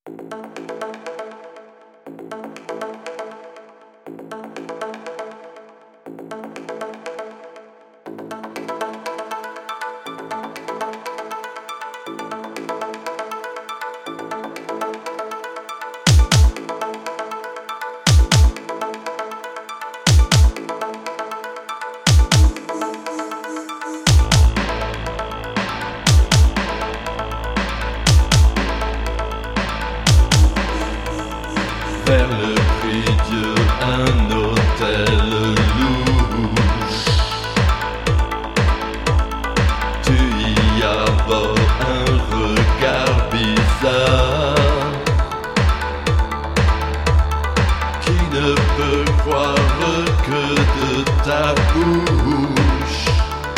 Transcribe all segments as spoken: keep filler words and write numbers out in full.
Vers le prie-dieu, un hôtel louche. Tu y abordes un regard bizarre qui ne peut croire que de ta bouche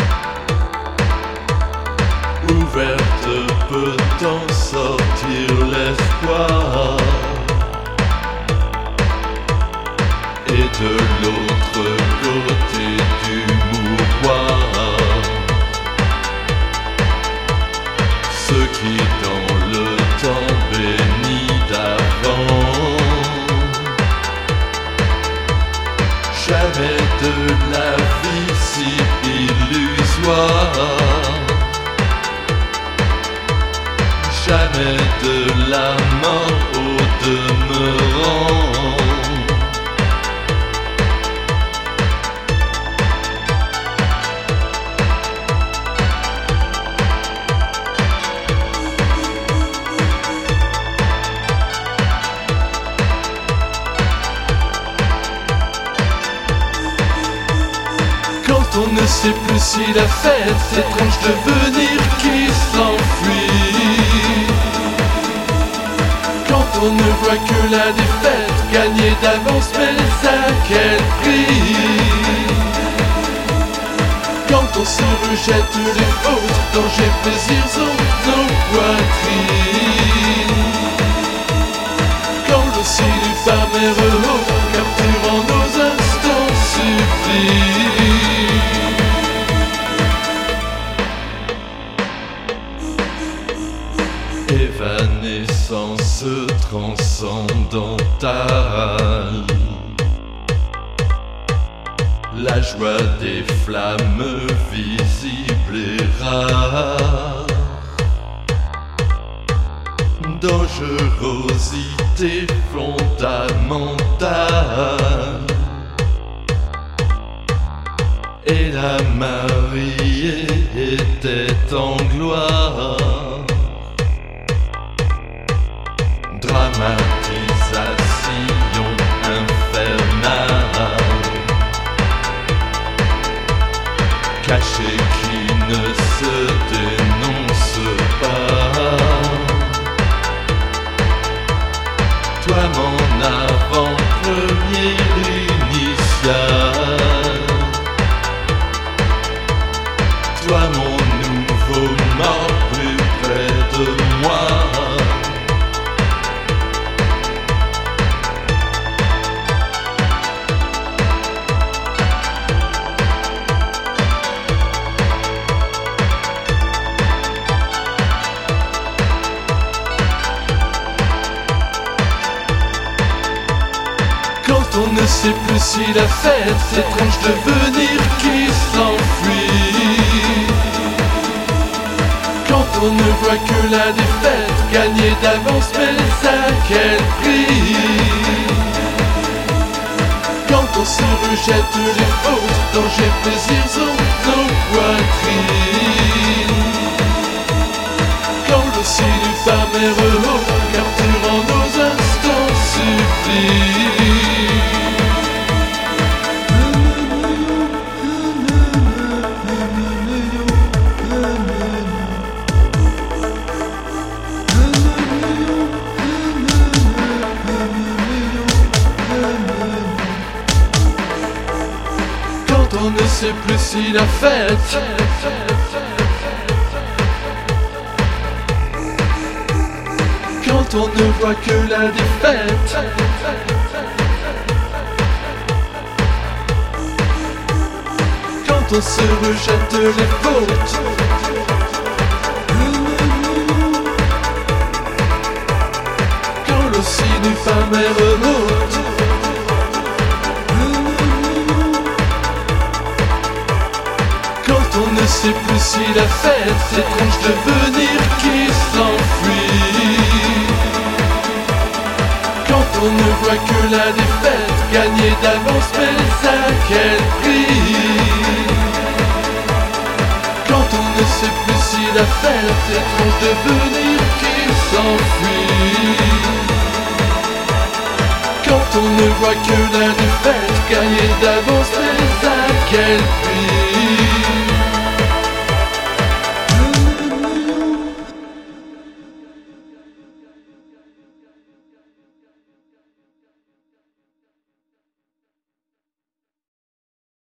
ouverte peut en sortir l'espoir. Et de l'autre côté du mouroir, ceux qui dans le temps béni d'avant jamais de la vie si illusoire, jamais de la mort au demeurant. On ne sait plus si la fête, étrange devenir qui s'enfuit. Quand on ne voit que la défaite, gagnée d'avance, mais à quel prix? Quand on se rejette les fautes, danger, plaisir sont nos poitrines. Quand le sinuphar haut, capturant nos instants sublimes. Évanescence transcendantale, la joie des flammes visibles et rares, dangerosité fondamentale, et la mariée était en gloire. Dramatisation infernale, cachée qui ne se dénonce pas. Toi mon avant-premier initial, toi mon nouveau mort plus près de moi. On ne sait plus si la fête, étrange devenir qui s'enfuit. Quand on ne voit que la défaite, gagnée d'avance, mais à quel prix? Quand on se rejette les fautes, danger, plaisir sont nos poitrines. Quand le sinuphar haut, capturant nos instants sublimes. On ne sait plus si la fête, quand on ne voit que la défaite, quand on se rejette les fautes, nu par mer haute. Quand on ne sait plus si la fête est étrange devenir qui s'enfuit. Quand on ne voit que la défaite gagnée d'avance, mais à quel prix? Quand on ne sait plus si la fête est étrange devenir qui s'enfuit. Quand on ne voit que la défaite gagnée d'avance, mais à quel prix?